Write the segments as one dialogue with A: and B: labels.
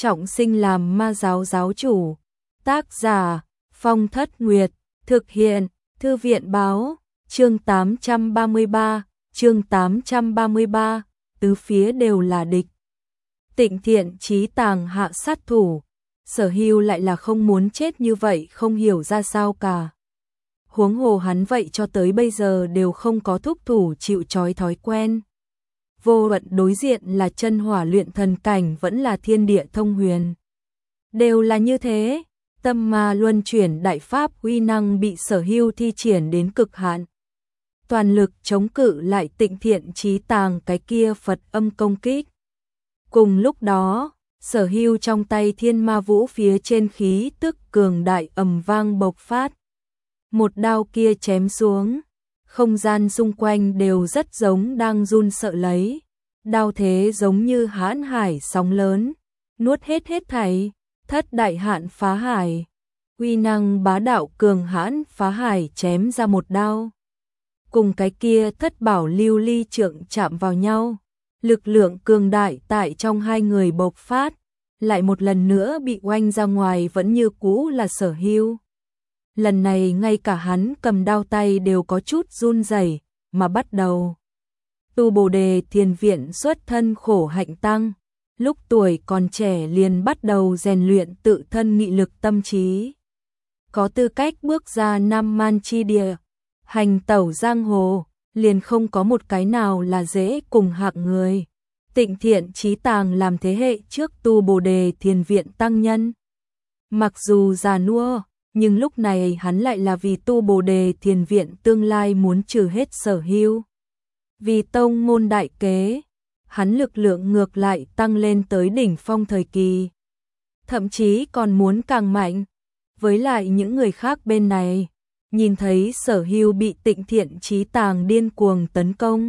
A: trọng sinh làm ma giáo giáo chủ. Tác giả Phong Thất Nguyệt. Thực hiện Thư viện báo. Chương 833. Tứ phía đều là địch. Tịnh Thiện Chí Tàng hạ sát thủ. Sở Hưu lại là không muốn chết như vậy, không hiểu ra sao cả. Huống hồ hắn vậy cho tới bây giờ đều không có thúc thủ chịu trói thói quen. Vô luận đối diện là chân hỏa luyện thần cảnh vẫn là thiên địa thông huyền, đều là như thế. Tâm ma luân chuyển đại pháp uy năng bị Sở Hưu thi triển đến cực hạn, toàn lực chống cự lại Tịnh Thiện Chí Tàng cái kia Phật âm công kích. Cùng lúc đó, Sở Hưu trong tay Thiên Ma Vũ phía trên khí tức cường đại ầm vang bộc phát. Một đao kia chém xuống, không gian xung quanh đều rất giống đang run sợ lấy. Đao thế giống như hãn hải sóng lớn, nuốt hết thảy. Thất đại hạn phá hải, uy năng bá đạo cường hãn phá hải chém ra một đao. Cùng cái kia thất bảo lưu ly trượng chạm vào nhau, lực lượng cường đại tại trong hai người bộc phát, lại một lần nữa bị oanh ra ngoài, vẫn như cũ là Sở Hưu. Lần này ngay cả hắn cầm đao tay đều có chút run rẩy, mà bắt đầu tu Bồ Đề Thiền Viện xuất thân khổ hạnh tăng. Lúc tuổi còn trẻ liền bắt đầu rèn luyện tự thân nghị lực tâm trí. Có tư cách bước ra Nam Man chi địa, hành tẩu giang hồ, liền không có một cái nào là dễ cùng hạng người. Tịnh Thiện Chí Tàng làm thế hệ trước tu Bồ Đề Thiền Viện tăng nhân. Mặc dù già nua, nhưng lúc này hắn lại là vì tu Bồ Đề Thiền Viện tương lai muốn trừ hết Sở Hưu. Vì tông môn đại kế, hắn lực lượng ngược lại tăng lên tới đỉnh phong thời kỳ. Thậm chí còn muốn càng mạnh. Với lại những người khác bên này, nhìn thấy Sở Hưu bị Tịnh Thiện Chí Tàng điên cuồng tấn công.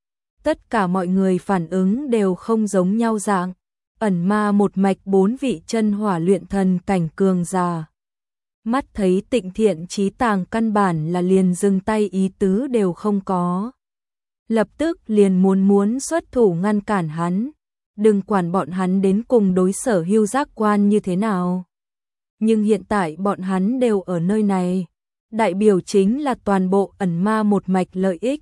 A: Tất cả mọi người phản ứng đều không giống nhau dạng. Ẩn ma một mạch 4 vị chân hỏa luyện thần cảnh cường già. Mắt thấy Tịnh Thiện Chí Tàng căn bản là liền dừng tay ý tứ đều không có. Lập tức liền muốn xuất thủ ngăn cản hắn. Đừng quản bọn hắn đến cùng đối Sở Hưu giác quan như thế nào. Nhưng hiện tại bọn hắn đều ở nơi này. Đại biểu chính là toàn bộ ẩn ma một mạch lợi ích.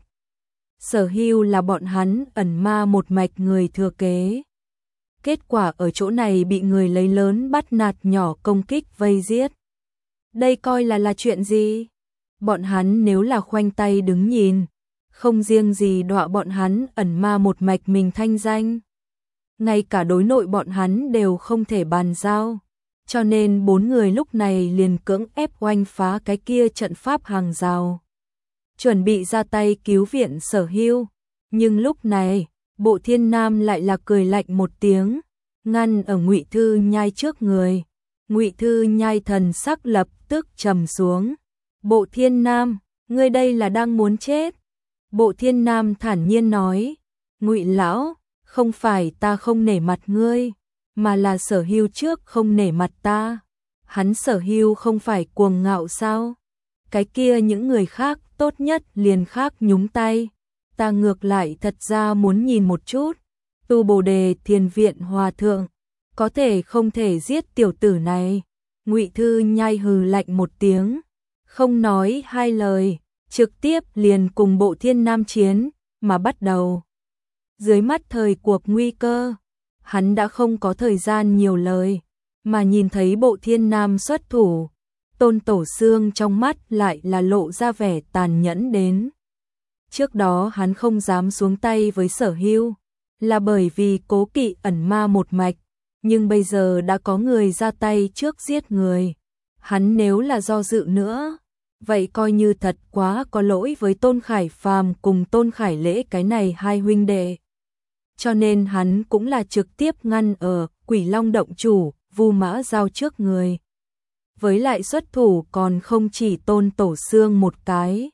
A: Sở Hưu là bọn hắn ẩn ma một mạch người thừa kế. Kết quả ở chỗ này bị người lấy lớn bắt nạt nhỏ công kích vây giết. Đây coi là chuyện gì? Bọn hắn nếu là khoanh tay đứng nhìn, không riêng gì đọa bọn hắn ẩn ma một mạch mình thanh danh, ngay cả đối nội bọn hắn đều không thể bàn giao. Cho nên 4 người lúc này liền cưỡng ép oanh phá cái kia trận pháp hàng rào, chuẩn bị ra tay cứu viện Sở Hưu. Nhưng lúc này, Bộ Thiên Nam lại là cười lạnh một tiếng, ngăn ở Ngụy Thư Nhai trước người. Ngụy Thư Nhai thần sắc lập tức trầm xuống. Bộ Thiên Nam, ngươi đây là đang muốn chết? Bộ Thiên Nam thản nhiên nói, Ngụy lão, không phải ta không nể mặt ngươi, mà là Sở Hưu trước không nể mặt ta. Hắn Sở Hưu không phải cuồng ngạo sao? Cái kia những người khác tốt nhất liền khác nhúng tay. Ta ngược lại thật ra muốn nhìn một chút, tu Bồ Đề Thiền Viện hòa thượng, có thể không thể giết tiểu tử này. Ngụy Thư Nhai hừ lạnh một tiếng, không nói hai lời, trực tiếp liền cùng Bộ Thiên Nam chiến, mà bắt đầu. Dưới mắt thời cuộc nguy cơ, hắn đã không có thời gian nhiều lời, mà nhìn thấy Bộ Thiên Nam xuất thủ, Tôn Tổ Xương trong mắt lại là lộ ra vẻ tàn nhẫn đến. Trước đó hắn không dám xuống tay với Sở Hưu, là bởi vì cố kỵ ẩn ma một mạch, nhưng bây giờ đã có người ra tay trước giết người. Hắn nếu là do dự nữa, vậy coi như thật quá có lỗi với Tôn Khải Phàm cùng Tôn Khải Lễ cái này hai huynh đệ. Cho nên hắn cũng là trực tiếp ngăn ở Quỷ Long động chủ, Vu Mã Giao trước người. Với lại xuất thủ còn không chỉ Tôn Tổ Xương một cái.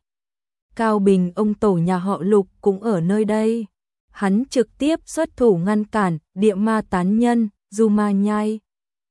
A: Cao Bình ông tổ nhà họ Lục cũng ở nơi đây. Hắn trực tiếp xuất thủ ngăn cản địa ma tán nhân, Du Ma Nhai.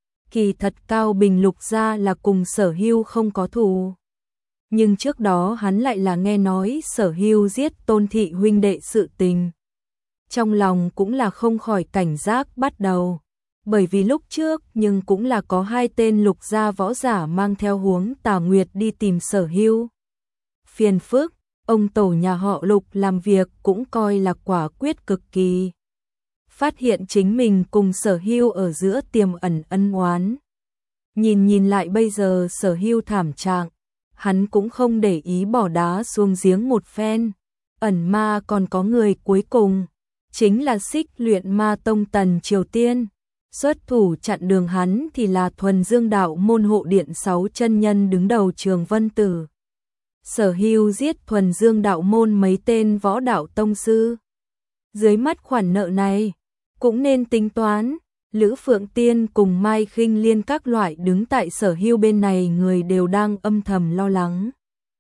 A: Kỳ thật Cao Bình Lục gia là cùng Sở Hưu không có thù. Nhưng trước đó hắn lại là nghe nói Sở Hưu giết Tôn thị huynh đệ sự tình. Trong lòng cũng là không khỏi cảnh giác bắt đầu. bởi vì lúc trước nhưng cũng là có 2 tên Lục gia võ giả mang theo Huống Tà Nguyệt đi tìm Sở Hưu. Phiền phức, ông tổ nhà họ Lục làm việc cũng coi là quả quyết cực kỳ. Phát hiện chính mình cùng Sở Hưu ở giữa tiềm ẩn ân oán. Nhìn lại bây giờ Sở Hưu thảm trạng, hắn cũng không để ý bỏ đá xuống giếng một phen. Ẩn ma còn có người cuối cùng, chính là Xích Luyện Ma Tông Tần Triều Tiên. Xuất thủ chặn đường hắn thì là Thuần Dương Đạo môn hộ điện 6 chân nhân đứng đầu Trường Vân Tử. Sở Hưu giết Thuần Dương Đạo môn mấy tên võ đạo tông sư. Dưới mắt khoản nợ này, cũng nên tính toán. Lữ Phượng Tiên cùng Mai Khinh Liên các loại đứng tại Sở Hưu bên này người đều đang âm thầm lo lắng.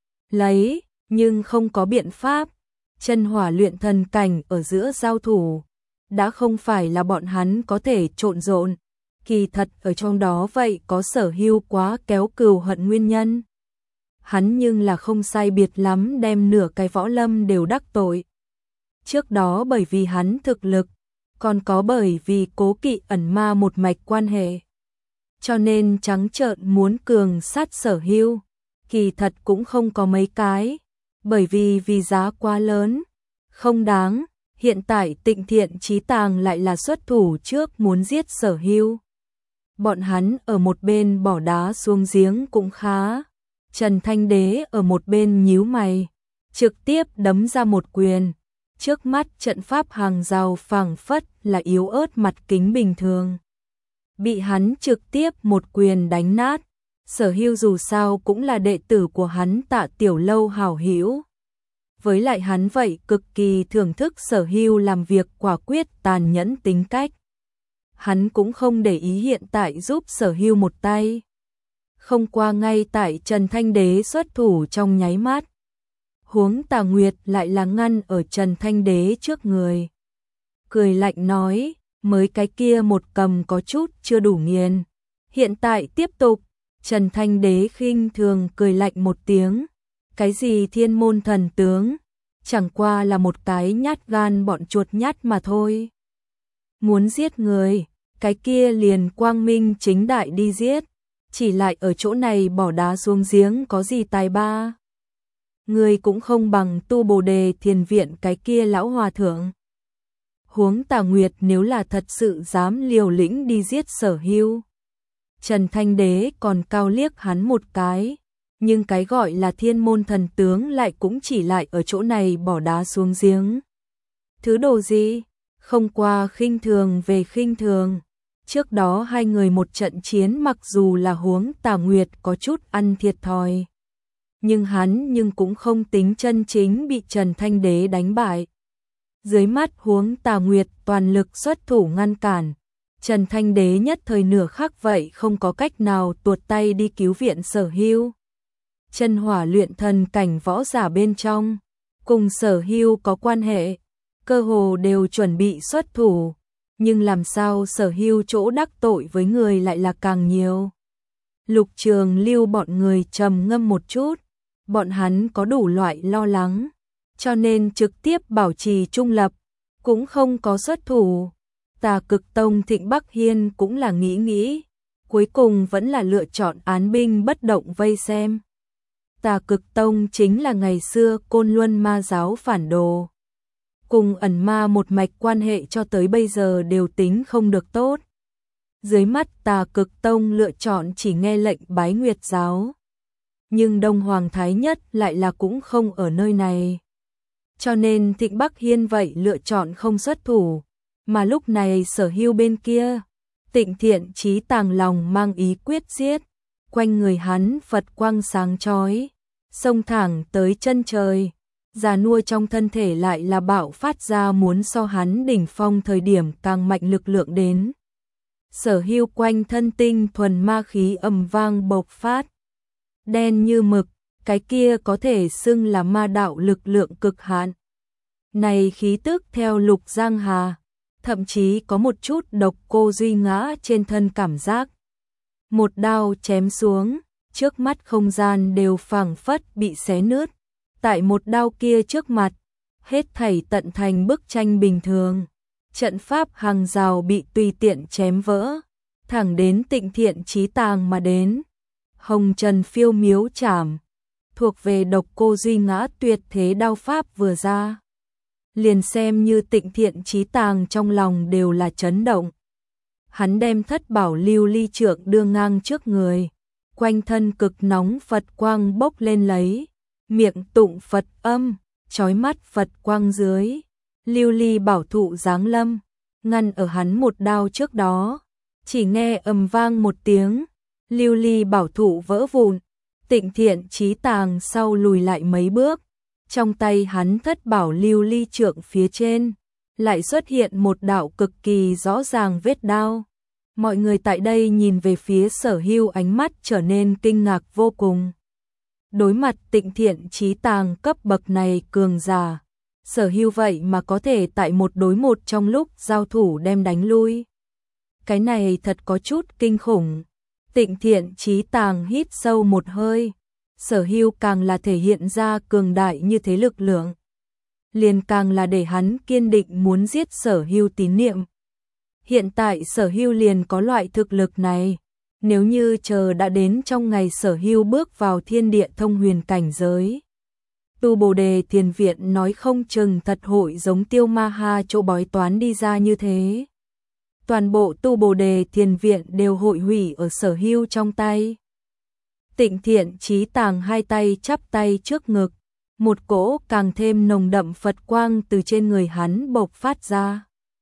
A: Nhưng không có biện pháp. Chân hỏa luyện thần cảnh ở giữa giao thủ, đã không phải là bọn hắn có thể trộn rộn. Kỳ thật ở trong đó vậy có Sở Hưu quá kéo cừu hận nguyên nhân. Hắn nhưng là không sai biệt lắm đem nửa cái võ lâm đều đắc tội. Trước đó bởi vì hắn thực lực, còn có bởi vì cố kỵ ẩn ma một mạch quan hệ. Cho nên trắng trợn muốn cường sát Sở Hưu, kỳ thật cũng không có mấy cái, bởi vì giá quá lớn, không đáng. Hiện tại Tịnh Thiện Chí Tàng lại là xuất thủ trước muốn giết Sở Hưu. Bọn hắn ở một bên bỏ đá xuống giếng cũng khá. Trần Thanh Đế ở một bên nhíu mày, trực tiếp đấm ra một quyền. Trước mắt trận pháp hàng rào phảng phất là yếu ớt mặt kính bình thường. Bị hắn trực tiếp một quyền đánh nát. Sở Hưu dù sao cũng là đệ tử của hắn Tạ Tiểu Lâu hảo hữu. Với lại hắn vậy cực kỳ thưởng thức Sở Hưu làm việc quả quyết tàn nhẫn tính cách. Hắn cũng không để ý hiện tại giúp Sở Hưu một tay. Không qua ngay tại Trần Thanh Đế xuất thủ trong nháy mắt. Huống Tà Nguyệt lại là ngăn ở Trần Thanh Đế trước người. Cười lạnh nói, mới cái kia một cầm có chút chưa đủ nghiền. Hiện tại tiếp tục. Trần Thanh Đế khinh thường cười lạnh một tiếng. Cái gì thiên môn thần tướng, chẳng qua là một cái nhát gan bọn chuột nhát mà thôi. Muốn giết người, cái kia liền quang minh chính đại đi giết, chỉ lại ở chỗ này bỏ đá xuống giếng có gì tài ba. Người cũng không bằng tu Bồ Đề Thiền Viện cái kia lão hòa thượng. Huống Tà Nguyệt nếu là thật sự dám liều lĩnh đi giết Sở Hưu. Trần Thanh Đế còn cao liếc hắn một cái. Nhưng cái gọi là thiên môn thần tướng lại cũng chỉ lại ở chỗ này bỏ đá xuống giếng. Thứ đồ gì? Không qua khinh thường về khinh thường. Trước đó hai người một trận chiến mặc dù là Huống Tà Nguyệt có chút ăn thiệt thòi. Nhưng hắn cũng không tính chân chính bị Trần Thanh Đế đánh bại. Dưới mắt Huống Tà Nguyệt toàn lực xuất thủ ngăn cản. Trần Thanh Đế nhất thời nửa khắc vậy không có cách nào tuột tay đi cứu viện Sở Hưu. Chân hỏa luyện thần cảnh võ giả bên trong, cùng Sở Hưu có quan hệ, cơ hồ đều chuẩn bị xuất thủ, nhưng làm sao Sở Hưu chỗ đắc tội với người lại là càng nhiều. Lục Trường Lưu bọn người trầm ngâm một chút, bọn hắn có đủ loại lo lắng, cho nên trực tiếp bảo trì trung lập, cũng không có xuất thủ. Tà Cực Tông Thịnh Bắc Hiên cũng là nghĩ, cuối cùng vẫn là lựa chọn án binh bất động vây xem. Tà Cực Tông chính là ngày xưa Côn Luân ma giáo phản đồ. Cùng ẩn ma một mạch quan hệ cho tới bây giờ đều tính không được tốt. Dưới mắt Tà Cực Tông lựa chọn chỉ nghe lệnh bái Nguyệt giáo. Nhưng Đông Hoàng Thái Nhất lại là cũng không ở nơi này. Cho nên Thịnh Bắc Hiên vậy lựa chọn không xuất thủ. Mà lúc này Sở Hưu bên kia, Tịnh Thiện Chí Tàng lòng mang ý quyết giết. Quanh người hắn Phật quang sáng chói, xông thẳng tới chân trời, già nua trong thân thể lại là bạo phát ra muốn so hắn đỉnh phong thời điểm càng mạnh lực lượng đến. Sở Hưu quanh thân tinh thuần ma khí ầm vang bộc phát, đen như mực, cái kia có thể xưng là ma đạo lực lượng cực hạn. Này khí tức theo Lục Giang Hà, thậm chí có một chút độc cô duy ngã trên thân cảm giác. Một đao chém xuống, trước mắt không gian đều phảng phất bị xé nứt. Tại một đao kia trước mặt, hết thảy tận thành bức tranh bình thường. trận pháp hàng rào bị tùy tiện chém vỡ, thẳng đến Tịnh Thiện Chí Tàng mà đến. Hồng Trần Phiêu Miếu Trảm, thuộc về Độc Cô Duy Ngã tuyệt thế đao pháp vừa ra. Liền xem như Tịnh Thiện Chí Tàng trong lòng đều là chấn động. Hắn đem thất bảo lưu ly trượng đưa ngang trước người, quanh thân cực nóng Phật quang bốc lên lấy, miệng tụng Phật âm, chói mắt Phật quang dưới, lưu ly bảo thụ giáng lâm, ngăn ở hắn một đao trước đó. Chỉ nghe ầm vang một tiếng, lưu ly bảo thụ vỡ vụn, Tịnh Thiện Chí Tàng sau lùi lại mấy bước, trong tay hắn thất bảo lưu ly trượng phía trên, lại xuất hiện một đạo cực kỳ rõ ràng vết đao. Mọi người tại đây nhìn về phía Sở Hưu ánh mắt trở nên kinh ngạc vô cùng. Đối mặt Tịnh Thiện Chí Tàng cấp bậc này cường giả, Sở Hưu vậy mà có thể tại một đối một trong lúc giao thủ đem đánh lui. Cái này thật có chút kinh khủng. Tịnh Thiện Chí Tàng hít sâu một hơi, Sở Hưu càng là thể hiện ra cường đại như thế lực lượng, liền càng là để hắn kiên định muốn giết Sở Hưu tín niệm. Hiện tại Sở Hưu liền có loại thực lực này, nếu như chờ đã đến trong ngày Sở Hưu bước vào thiên địa thông huyền cảnh giới, Tu Bồ Đề Thiền Viện nói không chừng thật hội giống Tiêu Ma Ha chỗ bói toán đi ra như thế. Toàn bộ Tu Bồ Đề Thiền Viện đều hội hủy ở Sở Hưu trong tay. Tịnh Thiện Chí Tàng hai tay chắp tay trước ngực, một cỗ càng thêm nồng đậm Phật quang từ trên người hắn bộc phát ra.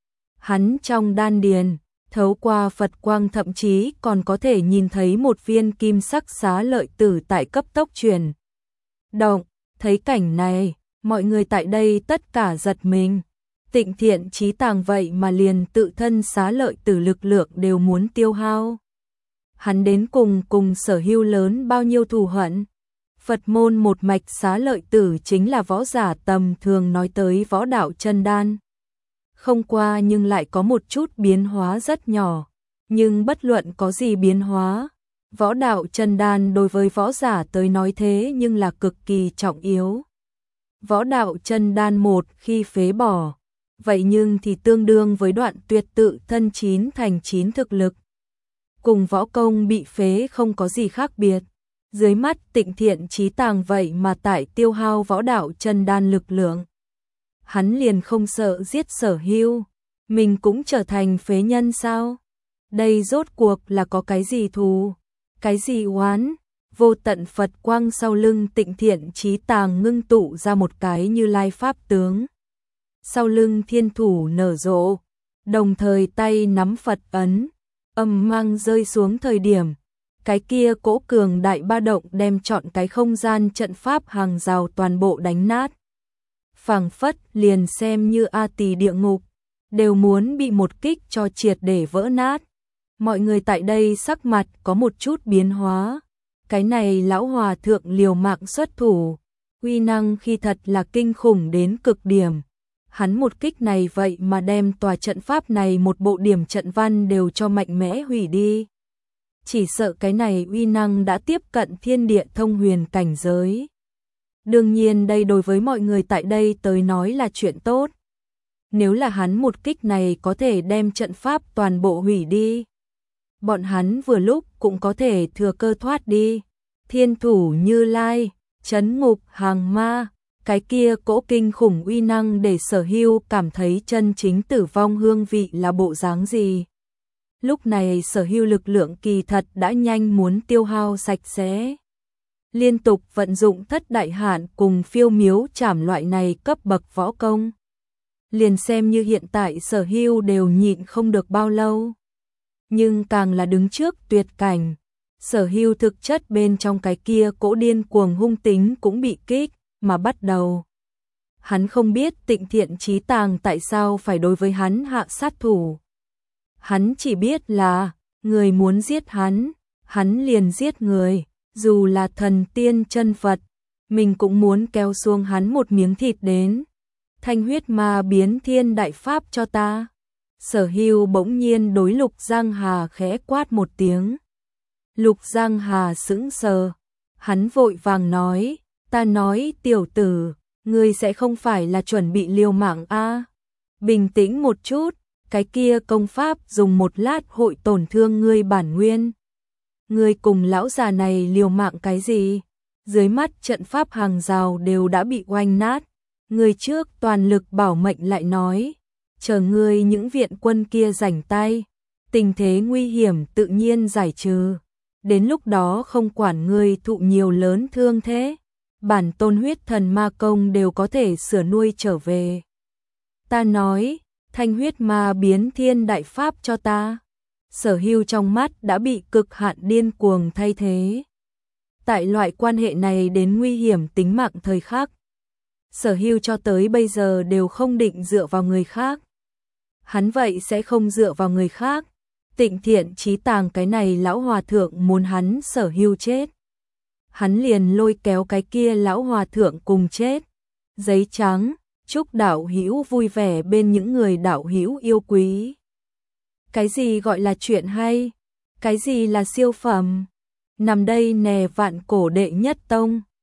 A: Hắn trong đan điền, thấu qua Phật quang thậm chí còn có thể nhìn thấy một viên kim sắc xá lợi tử tại cấp tốc chuyển động. Thấy cảnh này, mọi người tại đây tất cả giật mình. Tịnh Thiện Chí Tàng vậy mà liền tự thân xá lợi tử lực lượng đều muốn tiêu hao. Hắn đến cùng Sở Hưu lớn bao nhiêu thù hận. Phật môn một mạch xá lợi tử chính là võ giả tầm thường nói tới võ đạo chân đan. Không qua nhưng lại có một chút biến hóa rất nhỏ. Nhưng bất luận có gì biến hóa, võ đạo chân đan đối với võ giả tới nói thế nhưng là cực kỳ trọng yếu. Võ đạo chân đan một khi phế bỏ, vậy nhưng thì tương đương với đoạn tuyệt tự thân 9 thành 9 thực lực. Cùng võ công bị phế không có gì khác biệt. Dưới mắt Tịnh Thiện Chí Tàng vậy mà tại tiêu hao võ đạo chân đan lực lượng. Hắn liền không sợ giết Sở Hưu, mình cũng trở thành phế nhân sao? Đây rốt cuộc là có cái gì thù, cái gì oán? Vô tận Phật quang sau lưng Tịnh Thiện Chí Tàng ngưng tụ ra một cái Như Lai pháp tướng. Sau lưng thiên thủ nở rộ, đồng thời tay nắm Phật ấn, âm mang rơi xuống thời điểm, cái kia cỗ cường đại ba động đem trọn cái không gian trận pháp hàng rào toàn bộ đánh nát. Phảng phất liền xem như A Tỳ địa ngục, đều muốn bị một kích cho triệt để vỡ nát. Mọi người tại đây sắc mặt có một chút biến hóa. Cái này lão hòa thượng liều mạng xuất thủ, uy năng khi thật là kinh khủng đến cực điểm. Hắn một kích này vậy mà đem tòa trận pháp này một bộ điểm trận văn đều cho mạnh mẽ hủy đi. Chỉ sợ cái này uy năng đã tiếp cận thiên địa thông huyền cảnh giới. Đương nhiên đây đối với mọi người tại đây tới nói là chuyện tốt. Nếu là hắn một kích này có thể đem trận pháp toàn bộ hủy đi, bọn hắn vừa lúc cũng có thể thừa cơ thoát đi. Thiên thủ Như Lai, trấn ngục hàng ma, cái kia cỗ kinh khủng uy năng để Sở Hưu cảm thấy chân chính tử vong hương vị là bộ dáng gì. Lúc này Sở Hưu lực lượng kỳ thật đã nhanh muốn tiêu hao sạch sẽ. Liên tục vận dụng thất đại hạn cùng phiêu miếu trảm loại này cấp bậc võ công. Liền xem như hiện tại Sở Hưu đều nhịn không được bao lâu. Nhưng càng là đứng trước tuyệt cảnh, Sở Hưu thực chất bên trong cái kia cỗ điên cuồng hung tính cũng bị kích mà bắt đầu. Hắn không biết Tịnh Thiện Chí Tàng tại sao phải đối với hắn hạ sát thủ. Hắn chỉ biết là người muốn giết hắn liền giết người, dù là thần tiên chân Phật, mình cũng muốn kéo xuống hắn một miếng thịt đến. Thanh huyết ma biến thiên đại pháp cho ta. Sở Hưu bỗng nhiên đối Lục Giang Hà khẽ quát một tiếng. Lục Giang Hà sững sờ, hắn vội vàng nói, ta nói tiểu tử, ngươi sẽ không phải là chuẩn bị liều mạng a? Bình tĩnh một chút, cái kia công pháp dùng một lát hội tổn thương ngươi bản nguyên. Ngươi cùng lão già này liều mạng cái gì? Dưới mắt trận pháp hàng rào đều đã bị oanh nát. Ngươi trước toàn lực bảo mệnh lại nói, chờ ngươi những viện quân kia rảnh tay, tình thế nguy hiểm tự nhiên giải trừ. Đến lúc đó không quản ngươi thụ nhiều lớn thương thế, bản tôn huyết thần ma công đều có thể sửa nuôi trở về. Ta nói, thanh huyết ma biến thiên đại pháp cho ta. Sở Hưu trong mắt đã bị cực hạn điên cuồng thay thế. Tại loại quan hệ này đến nguy hiểm tính mạng thời khắc, Sở Hưu cho tới bây giờ đều không định dựa vào người khác. Hắn vậy sẽ không dựa vào người khác. Tịnh Thiện Chí Tàng cái này lão hòa thượng muốn hắn Sở Hưu chết, hắn liền lôi kéo cái kia lão hòa thượng cùng chết. Giấy trắng, chúc đạo hữu vui vẻ bên những người đạo hữu yêu quý. Cái gì gọi là chuyện hay? Cái gì là siêu phẩm? Nằm đây nè vạn cổ đệ nhất tông.